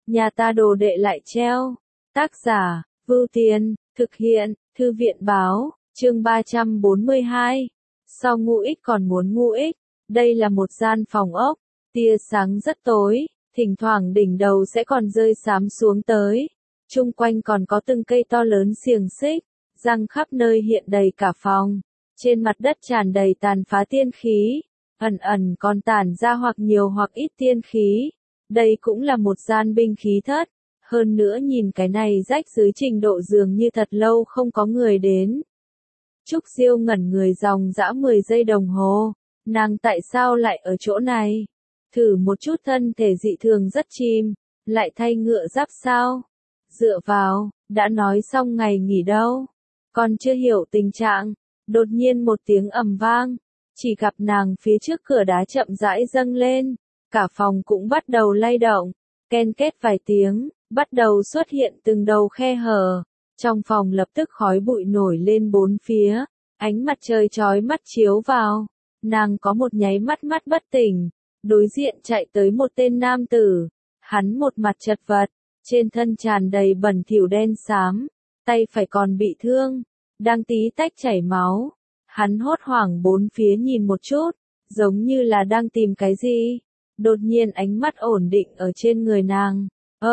nhà ta đồ đệ lại treo. Tác giả, Vưu Tiên, thực hiện, Thư viện báo, chương 342. Sau ngu ích còn muốn ngu ích, đây là một gian phòng ốc, tia sáng rất tối, thỉnh thoảng đỉnh đầu sẽ còn rơi xám xuống tới. Chung quanh còn có từng cây to lớn xiềng xích, răng khắp nơi hiện đầy cả phòng. Trên mặt đất tràn đầy tàn phá tiên khí, ẩn ẩn còn tản ra hoặc nhiều hoặc ít tiên khí. Đây cũng là một gian binh khí thất. Hơn nữa nhìn cái này rách dưới trình độ dường như thật lâu không có người đến. Trúc Diêu ngẩn người dòng dã 10 giây đồng hồ. Nàng tại sao lại ở chỗ này? Thử một chút thân thể dị thường rất chim, lại thay ngựa giáp sao? Dựa vào, đã nói xong ngày nghỉ đâu. Còn chưa hiểu tình trạng, đột nhiên một tiếng ầm vang. Chỉ gặp nàng phía trước cửa đá chậm rãi dâng lên. Cả phòng cũng bắt đầu lay động. Ken két vài tiếng, bắt đầu xuất hiện từng đầu khe hở. Trong phòng lập tức khói bụi nổi lên bốn phía. Ánh mặt trời chói mắt chiếu vào. Nàng có một nháy mắt bất tỉnh. Đối diện chạy tới một tên nam tử. Hắn một mặt chật vật, trên thân tràn đầy bẩn thỉu đen xám, tay phải còn bị thương, đang tí tách chảy máu. Hắn hốt hoảng bốn phía nhìn một chút, giống như là đang tìm cái gì. Đột nhiên ánh mắt ổn định ở trên người nàng.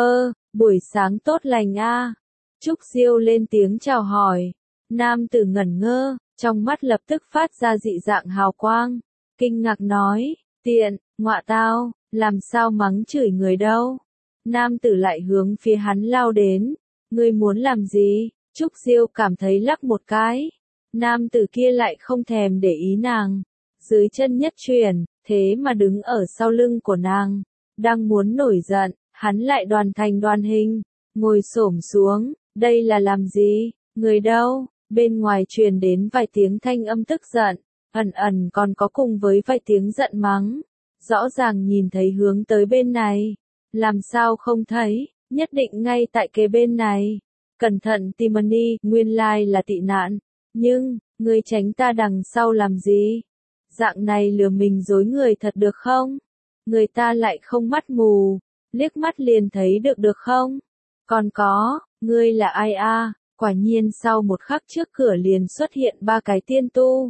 Buổi sáng tốt lành a. Trúc Diêu lên tiếng chào hỏi. Nam tử ngẩn ngơ, trong mắt lập tức phát ra dị dạng hào quang. Kinh ngạc nói, tiện, ngọa tao, làm sao mắng chửi người đâu. Nam tử lại hướng phía hắn lao đến. Ngươi muốn làm gì? Trúc Diêu cảm thấy lắc một cái. Nam tử kia lại không thèm để ý nàng. Dưới chân nhất chuyển, thế mà đứng ở sau lưng của nàng. Đang muốn nổi giận, hắn lại đoàn thành đoàn hình. Ngồi xổm xuống, đây là làm gì? Người đâu? Bên ngoài truyền đến vài tiếng thanh âm tức giận. Ẩn ẩn còn có cùng với vài tiếng giận mắng. Rõ ràng nhìn thấy hướng tới bên này. Làm sao không thấy, nhất định ngay tại kế bên này. Cẩn thận Timony, nguyên lai là tị nạn. Nhưng, ngươi tránh ta đằng sau làm gì? Dạng này lừa mình dối người thật được không? Người ta lại không mắt mù, liếc mắt liền thấy được không? Còn có, ngươi là ai a? Quả nhiên sau một khắc trước cửa liền xuất hiện ba cái tiên tu.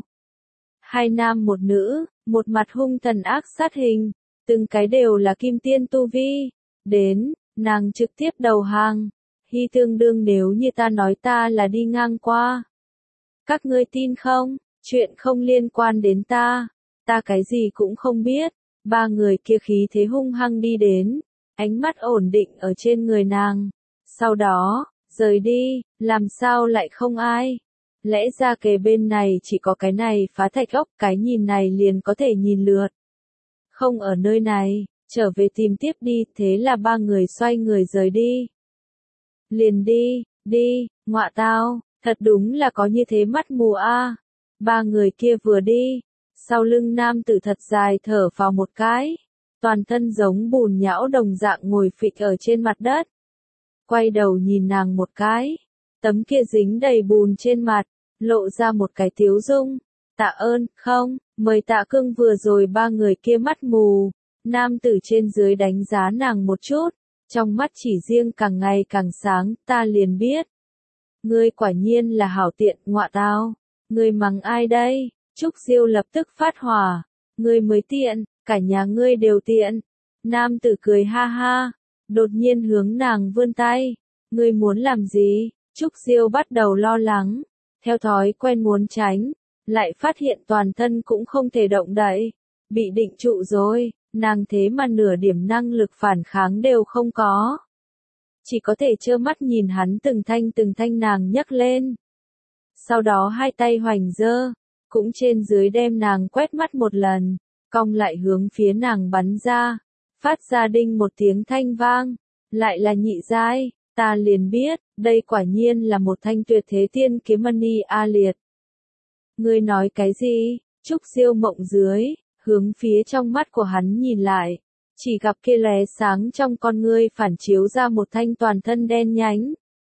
Hai nam một nữ, một mặt hung thần ác sát hình, từng cái đều là kim tiên tu vi. Đến, nàng trực tiếp đầu hàng. Hy tương đương nếu như ta nói ta là đi ngang qua. Các ngươi tin không? Chuyện không liên quan đến ta. Ta cái gì cũng không biết. Ba người kia khí thế hung hăng đi đến. Ánh mắt ổn định ở trên người nàng. Sau đó, rời đi, làm sao lại không ai? Lẽ ra kề bên này chỉ có cái này phá thạch ốc, cái nhìn này liền có thể nhìn lượt. Không ở nơi này, trở về tìm tiếp đi, thế là ba người xoay người rời đi. Liền đi, ngọa tao, thật đúng là có như thế mắt mù a. Ba người kia vừa đi, sau lưng nam tử thật dài thở vào một cái, toàn thân giống bùn nhão đồng dạng ngồi phịch ở trên mặt đất. Quay đầu nhìn nàng một cái, tấm kia dính đầy bùn trên mặt, lộ ra một cái tiếu dung. Tạ ơn, không, mời Tạ Cương. Vừa rồi ba người kia mắt mù. Nam tử trên dưới đánh giá nàng một chút, trong mắt chỉ riêng càng ngày càng sáng, ta liền biết. Ngươi quả nhiên là hảo tiện, ngọa tao. Ngươi mắng ai đây? Trúc Diêu lập tức phát hỏa. Ngươi mới tiện, cả nhà ngươi đều tiện. Nam tử cười ha ha, đột nhiên hướng nàng vươn tay. Ngươi muốn làm gì? Trúc Diêu bắt đầu lo lắng, theo thói quen muốn tránh, lại phát hiện toàn thân cũng không thể động đậy, bị định trụ rồi. Nàng thế mà nửa điểm năng lực phản kháng đều không có. Chỉ có thể trơ mắt nhìn hắn từng thanh nàng nhấc lên. Sau đó hai tay hoành dơ, cũng trên dưới đem nàng quét mắt một lần, cong lại hướng phía nàng bắn ra, phát ra đinh một tiếng thanh vang, lại là nhị giai, ta liền biết, đây quả nhiên là một thanh tuyệt thế tiên kiếm mani a liệt. Ngươi nói cái gì? Trúc Diêu mộng dưới. Hướng phía trong mắt của hắn nhìn lại, chỉ gặp kia lóe sáng trong con ngươi phản chiếu ra một thanh toàn thân đen nhánh,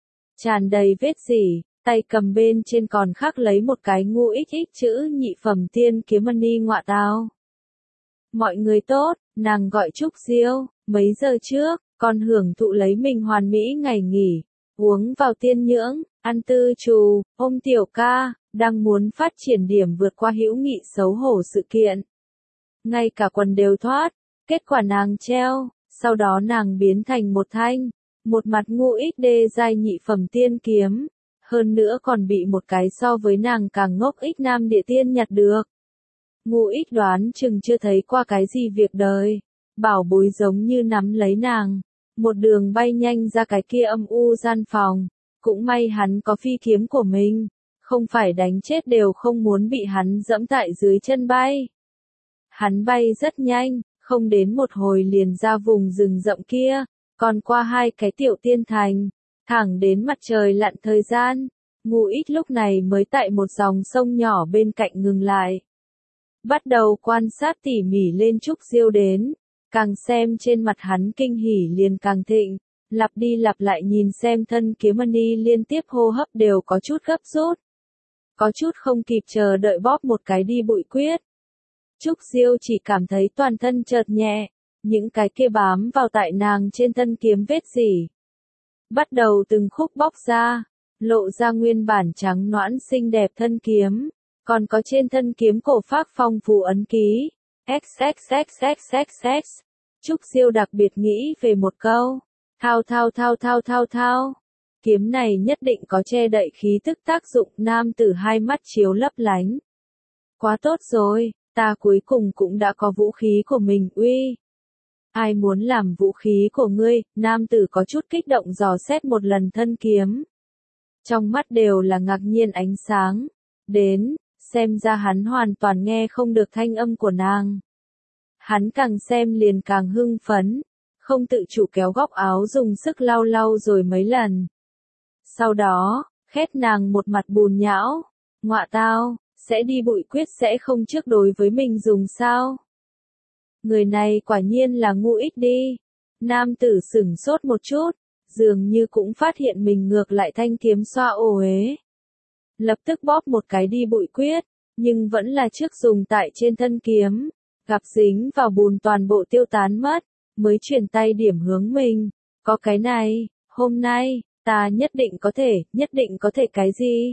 tràn đầy vết rỉ, tay cầm bên trên còn khắc lấy một cái ngu xx chữ nhị phẩm tiên kiếm mani ngọa tao. Mọi người tốt, nàng gọi Trúc Diêu, mấy giờ trước, còn hưởng thụ lấy mình hoàn mỹ ngày nghỉ, uống vào tiên nhưỡng, ăn tư trù, ôm tiểu ca, đang muốn phát triển điểm vượt qua hữu nghị xấu hổ sự kiện. Ngay cả quần đều thoát, kết quả nàng treo, sau đó nàng biến thành một mặt ngu XD giai nhị phẩm tiên kiếm, hơn nữa còn bị một cái so với nàng càng ngốc ích nam địa tiên nhặt được. Ngu ích đoán chừng chưa thấy qua cái gì việc đời, bảo bối giống như nắm lấy nàng, một đường bay nhanh ra cái kia âm u gian phòng, cũng may hắn có phi kiếm của mình, không phải đánh chết đều không muốn bị hắn dẫm tại dưới chân bay. Hắn bay rất nhanh, không đến một hồi liền ra vùng rừng rậm kia, còn qua 2 cái tiểu tiên thành, thẳng đến mặt trời lặn thời gian, Ngu Ít lúc này mới tại một dòng sông nhỏ bên cạnh ngừng lại. Bắt đầu quan sát tỉ mỉ lên Trúc Diêu đến, càng xem trên mặt hắn kinh hỉ liền càng thịnh, lặp đi lặp lại nhìn xem thân kiếm mani liên tiếp hô hấp đều có chút gấp rút. Có chút không kịp chờ đợi bóp một cái đi bụi quyết. Trúc Diêu chỉ cảm thấy toàn thân chợt nhẹ, những cái kia bám vào tại nàng trên thân kiếm vết rỉ. Bắt đầu từng khúc bóc ra, lộ ra nguyên bản trắng nõn xinh đẹp thân kiếm, còn có trên thân kiếm cổ phác phong phù ấn ký. XXXXXX. Trúc Diêu đặc biệt nghĩ về một câu. Thao. Kiếm này nhất định có che đậy khí tức tác dụng, nam tử hai mắt chiếu lấp lánh. Quá tốt rồi, ta cuối cùng cũng đã có vũ khí của mình, uy. Ai muốn làm vũ khí của ngươi? Nam tử có chút kích động dò xét một lần thân kiếm. Trong mắt đều là ngạc nhiên ánh sáng. Đến, xem ra hắn hoàn toàn nghe không được thanh âm của nàng. Hắn càng xem liền càng hưng phấn, không tự chủ kéo góc áo dùng sức lau lau rồi mấy lần. Sau đó, khét nàng một mặt bùn nhão. Ngọa tao, sẽ đi bụi quyết sẽ không trước đối với mình dùng sao? Người này quả nhiên là ngu ích đi. Nam tử sửng sốt một chút, dường như cũng phát hiện mình ngược lại thanh kiếm xoa ô uế. Lập tức bóp một cái đi bụi quyết, nhưng vẫn là trước dùng tại trên thân kiếm, gặp dính vào bùn toàn bộ tiêu tán mất, mới chuyển tay điểm hướng mình. Có cái này, hôm nay, ta nhất định có thể cái gì?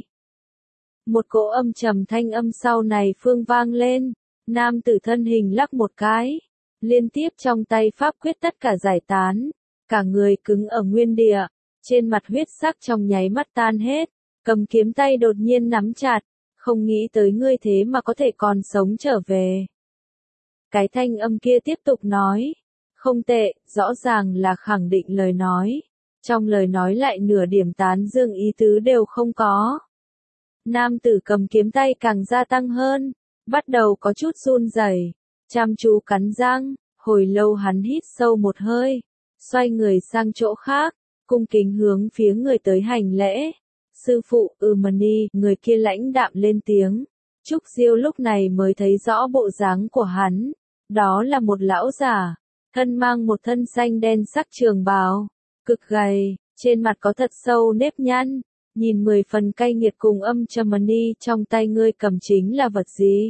Một cỗ âm trầm thanh âm sau này phương vang lên, nam tử thân hình lắc một cái, liên tiếp trong tay pháp quyết tất cả giải tán, cả người cứng ở nguyên địa, trên mặt huyết sắc trong nháy mắt tan hết, cầm kiếm tay đột nhiên nắm chặt, không nghĩ tới ngươi thế mà có thể còn sống trở về. Cái thanh âm kia tiếp tục nói, không tệ, rõ ràng là khẳng định lời nói, trong lời nói lại nửa điểm tán dương ý tứ đều không có. Nam tử cầm kiếm tay càng gia tăng hơn, bắt đầu có chút run rẩy, chăm chú cắn răng, hồi lâu hắn hít sâu một hơi, xoay người sang chỗ khác, cung kính hướng phía người tới hành lễ. Sư phụ, Mani, người kia lãnh đạm lên tiếng. Trúc Diêu lúc này mới thấy rõ bộ dáng của hắn, đó là một lão giả, thân mang một thân xanh đen sắc trường bào, cực gầy, trên mặt có thật sâu nếp nhăn. Nhìn 10 phần cay nghiệt cùng âm trầm. Mani, trong tay ngươi cầm chính là vật gì?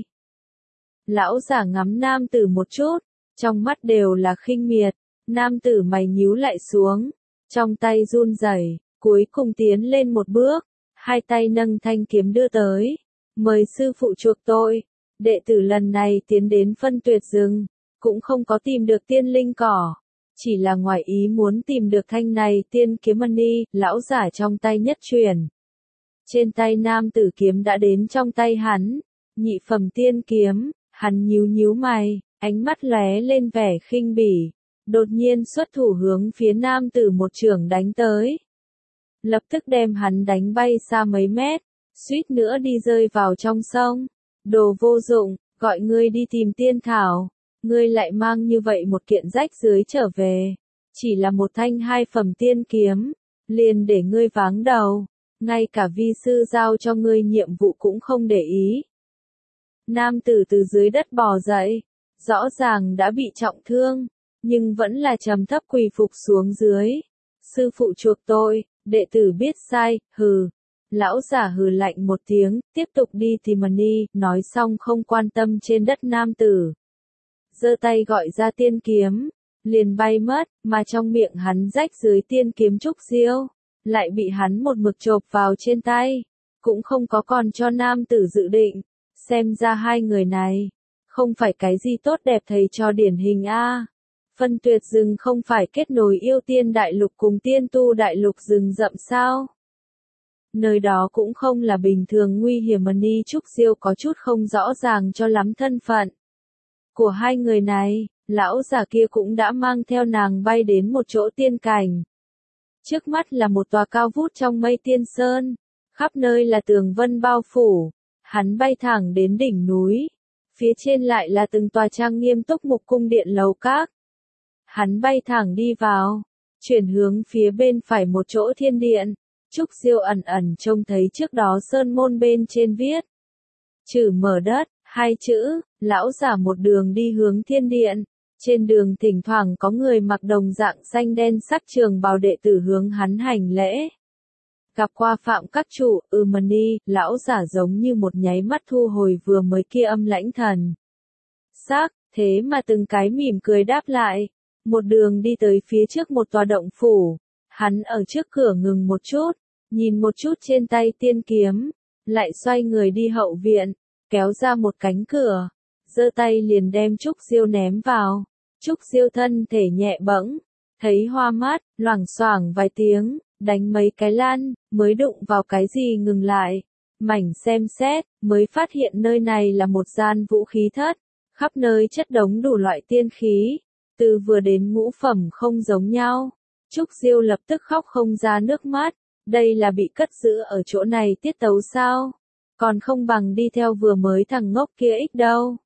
Lão giả ngắm nam tử một chút, trong mắt đều là khinh miệt, nam tử mày nhíu lại xuống, trong tay run rẩy, cuối cùng tiến lên một bước, hai tay nâng thanh kiếm đưa tới, mời sư phụ chuộc tội, đệ tử lần này tiến đến phân tuyệt rừng, cũng không có tìm được tiên linh cỏ. Chỉ là ngoài ý muốn tìm được thanh này tiên kiếm. Mani, lão giả trong tay nhất chuyển. Trên tay nam tử kiếm đã đến trong tay hắn, nhị phẩm tiên kiếm, hắn nhíu mày, ánh mắt lóe lên vẻ khinh bỉ, đột nhiên xuất thủ hướng phía nam tử một chưởng đánh tới. Lập tức đem hắn đánh bay xa mấy mét, suýt nữa đi rơi vào trong sông. Đồ vô dụng, gọi ngươi đi tìm tiên thảo. Ngươi lại mang như vậy một kiện rách rưới trở về, chỉ là một thanh 2 phẩm tiên kiếm, liền để ngươi váng đầu, ngay cả vi sư giao cho ngươi nhiệm vụ cũng không để ý. Nam tử từ dưới đất bò dậy, rõ ràng đã bị trọng thương, nhưng vẫn là trầm thấp quỳ phục xuống dưới. Sư phụ chuộc tội, đệ tử biết sai, hừ. Lão giả hừ lạnh một tiếng, tiếp tục đi tìm Mani, nói xong không quan tâm trên đất nam tử. Giơ tay gọi ra tiên kiếm, liền bay mất, mà trong miệng hắn rách dưới tiên kiếm trúc diêu, lại bị hắn một mực chộp vào trên tay, cũng không có còn cho nam tử dự định, xem ra hai người này, không phải cái gì tốt đẹp thầy cho điển hình a. Phân Tuyệt rừng không phải kết nối yêu tiên đại lục cùng tiên tu đại lục rừng rậm sao? Nơi đó cũng không là bình thường nguy hiểm mà Ni Trúc Diêu có chút không rõ ràng cho lắm thân phận của hai người này, lão già kia cũng đã mang theo nàng bay đến một chỗ tiên cảnh. Trước mắt là một tòa cao vút trong mây tiên sơn, khắp nơi là tường vân bao phủ, hắn bay thẳng đến đỉnh núi, phía trên lại là từng tòa trang nghiêm túc mục cung điện lầu các. Hắn bay thẳng đi vào, chuyển hướng phía bên phải một chỗ thiên điện. Trúc Diêu ẩn ẩn trông thấy trước đó sơn môn bên trên viết chữ mở đất, hai chữ, lão giả một đường đi hướng thiên điện. Trên đường thỉnh thoảng có người mặc đồng dạng xanh đen sắc trường bào đệ tử hướng hắn hành lễ. Gặp qua Phạm các chủ, Mani, lão giả giống như một nháy mắt thu hồi vừa mới kia âm lãnh thần sắc, thế mà từng cái mỉm cười đáp lại. Một đường đi tới phía trước một tòa động phủ, hắn ở trước cửa ngừng một chút, nhìn một chút trên tay tiên kiếm, lại xoay người đi hậu viện, kéo ra một cánh cửa, giơ tay liền đem Trúc Diêu ném vào. Trúc Diêu thân thể nhẹ bẫng, thấy hoa mắt, loảng xoảng vài tiếng, đánh mấy cái lăn, mới đụng vào cái gì ngừng lại. Mảnh xem xét, mới phát hiện nơi này là một gian vũ khí thất, khắp nơi chất đống đủ loại tiên khí, từ vừa đến ngũ phẩm không giống nhau. Trúc Diêu lập tức khóc không ra nước mắt, đây là bị cất giữ ở chỗ này tiết tấu sao? Còn không bằng đi theo vừa mới thằng ngốc kia ít đâu.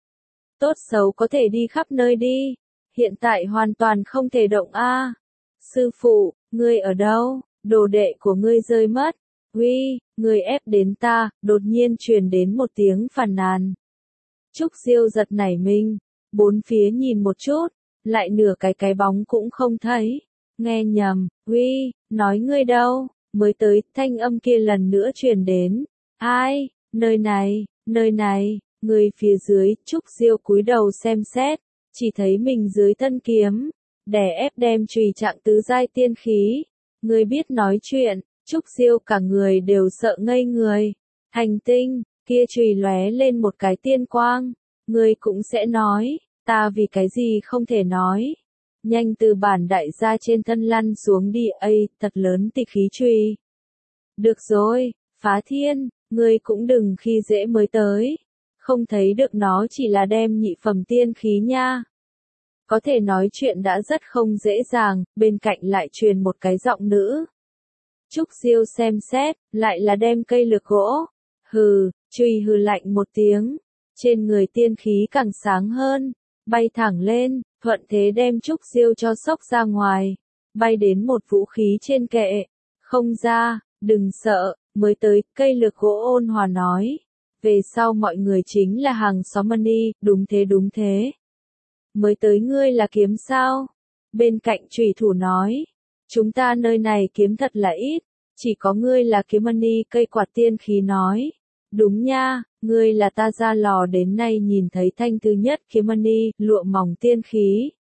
Tốt xấu có thể đi khắp nơi đi, hiện tại hoàn toàn không thể động a. Sư phụ, ngươi ở đâu? Đồ đệ của ngươi rơi mất. Uy, ngươi ép đến ta, đột nhiên truyền đến một tiếng phàn nàn. Trúc Diêu giật nảy mình, bốn phía nhìn một chút, lại nửa cái bóng cũng không thấy. Nghe nhầm, uy, nói ngươi đâu? Mới tới, thanh âm kia lần nữa truyền đến. Ai, nơi này, người phía dưới. Trúc Diêu cúi đầu xem xét, chỉ thấy mình dưới thân kiếm, đè ép đem chùy trạng tứ giai tiên khí. Ngươi biết nói chuyện, Trúc Diêu cả người đều sợ ngây người. Hành tinh, kia chùy lóe lên một cái tiên quang, ngươi cũng sẽ nói, ta vì cái gì không thể nói. Nhanh từ bản đại gia trên thân lăn xuống đi, thật lớn tịch khí chùy. Được rồi, Phá Thiên, ngươi cũng đừng khi dễ mới tới. Không thấy được nó chỉ là đem nhị phẩm tiên khí nha. Có thể nói chuyện đã rất không dễ dàng, bên cạnh lại truyền một cái giọng nữ. Trúc Diêu xem xét, lại là đem cây lược gỗ. Hừ, chùy hừ lạnh một tiếng. Trên người tiên khí càng sáng hơn, bay thẳng lên, thuận thế đem Trúc Diêu cho xốc ra ngoài. Bay đến một vũ khí trên kệ. Không ra, đừng sợ, mới tới, cây lược gỗ ôn hòa nói. Về sau mọi người chính là hàng xóm Mani, đúng thế. Mới tới ngươi là kiếm sao? Bên cạnh chủy thủ nói. Chúng ta nơi này kiếm thật là ít, chỉ có ngươi là kiếm Mani, cây quạt tiên khí nói. Đúng nha, ngươi là ta ra lò đến nay nhìn thấy thanh thứ nhất kiếm Mani, lụa mỏng tiên khí.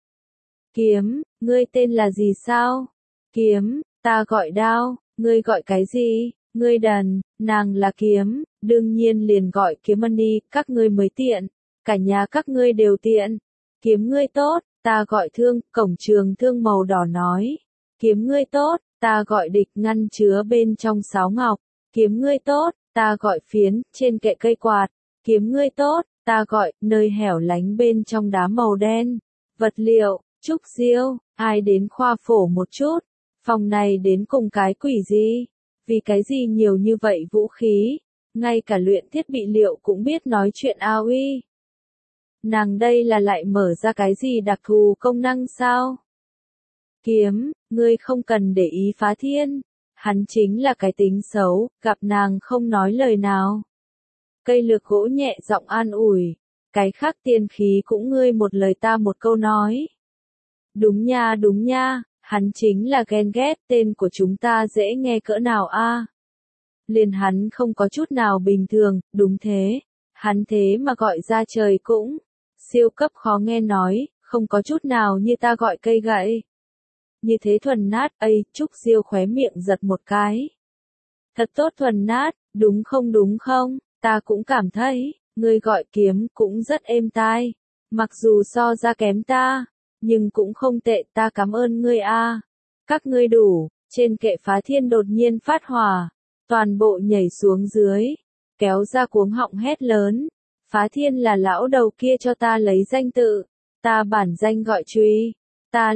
Kiếm, ngươi tên là gì sao? Kiếm, ta gọi Đao, ngươi gọi cái gì? Ngươi đần, nàng là Kiếm, đương nhiên liền gọi kiếm Mani, các ngươi mới tiện, cả nhà các ngươi đều tiện. Kiếm ngươi tốt, ta gọi Thương, cổng trường thương màu đỏ nói. Kiếm ngươi tốt, ta gọi Địch, ngăn chứa bên trong sáo ngọc. Kiếm ngươi tốt, ta gọi Phiến, trên kệ cây quạt. Kiếm ngươi tốt, ta gọi nơi hẻo lánh bên trong đá màu đen. Vật liệu, Trúc Diêu, ai đến khoa phổ một chút. Phòng này đến cùng cái quỷ gì? Vì cái gì nhiều như vậy vũ khí? Ngay cả luyện thiết bị liệu cũng biết nói chuyện ao uy. Nàng đây là lại mở ra cái gì đặc thù công năng sao? Kiếm, ngươi không cần để ý Phá Thiên. Hắn chính là cái tính xấu, gặp nàng không nói lời nào. Cây lược gỗ nhẹ giọng an ủi. Cái khác tiên khí cũng ngươi một lời ta một câu nói. Đúng nha, hắn chính là ghen ghét, tên của chúng ta dễ nghe cỡ nào a? Liền hắn không có chút nào bình thường, đúng thế. Hắn thế mà gọi ra trời cũng siêu cấp khó nghe nói, không có chút nào như ta gọi cây gậy. Như thế thuần nát, Trúc Diêu khóe miệng giật một cái. Thật tốt thuần nát, đúng không, ta cũng cảm thấy, ngươi gọi kiếm cũng rất êm tai. Mặc dù so ra kém ta, nhưng cũng không tệ, ta cảm ơn ngươi a. Các ngươi đủ, trên kệ Phá Thiên đột nhiên phát hỏa, toàn bộ nhảy xuống dưới, kéo ra cuống họng hét lớn. Phá Thiên là lão đầu kia cho ta lấy danh tự, ta bản danh gọi Truy, ta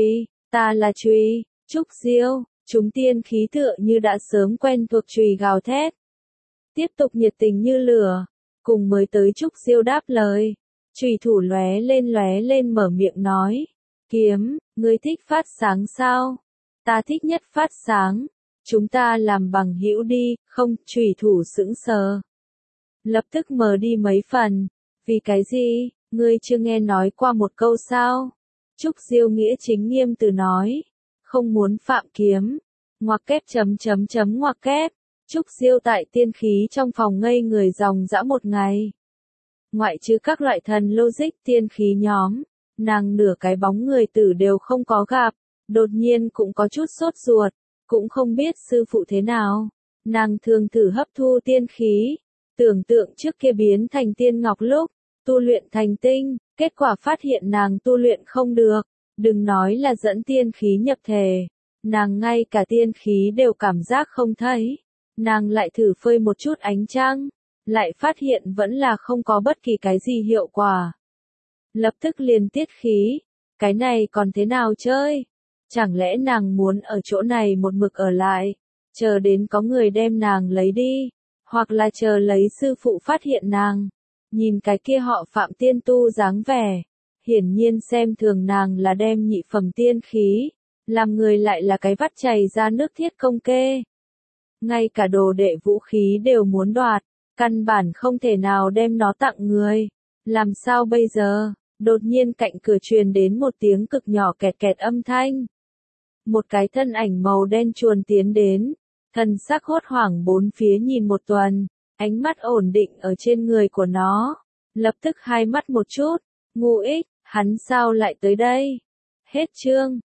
là Truy, Trúc Diêu, chúng tiên khí tựa như đã sớm quen thuộc Truy gào thét. Tiếp tục nhiệt tình như lửa, cùng mới tới Trúc Diêu đáp lời, chùy thủ lóe lên mở miệng nói, kiếm, ngươi thích phát sáng sao? Ta thích nhất phát sáng, chúng ta làm bằng hữu đi, không, chùy thủ sững sờ. Lập tức mờ đi mấy phần, vì cái gì, ngươi chưa nghe nói qua một câu sao? Trúc Diêu nghĩa chính nghiêm từ nói, không muốn phạm kiếm, ngoặc kép ngoặc kép. Trúc Diêu tại tiên khí trong phòng ngây người dòng dã một ngày. Ngoại trừ các loại thần logic tiên khí nhóm, nàng nửa cái bóng người tử đều không có gặp, đột nhiên cũng có chút sốt ruột, cũng không biết sư phụ thế nào. Nàng thường thử hấp thu tiên khí, tưởng tượng trước kia biến thành tiên ngọc lúc, tu luyện thành tinh, kết quả phát hiện nàng tu luyện không được, đừng nói là dẫn tiên khí nhập thể, nàng ngay cả tiên khí đều cảm giác không thấy. Nàng lại thử phơi một chút ánh trăng, lại phát hiện vẫn là không có bất kỳ cái gì hiệu quả. Lập tức liền tiết khí, cái này còn thế nào chơi? Chẳng lẽ nàng muốn ở chỗ này một mực ở lại, chờ đến có người đem nàng lấy đi, hoặc là chờ lấy sư phụ phát hiện nàng. Nhìn cái kia họ Phạm tiên tu dáng vẻ, hiển nhiên xem thường nàng là đem nhị phẩm tiên khí, làm người lại là cái vắt chảy ra nước thiết công kê. Ngay cả đồ đệ vũ khí đều muốn đoạt, căn bản không thể nào đem nó tặng người. Làm sao bây giờ? Đột nhiên cạnh cửa truyền đến một tiếng cực nhỏ kẹt kẹt âm thanh. Một cái thân ảnh màu đen chuồn tiến đến, thần sắc hốt hoảng bốn phía nhìn một tuần, ánh mắt ổn định ở trên người của nó. Lập tức hai mắt một chút, ngu ích, hắn sao lại tới đây? Hết chương.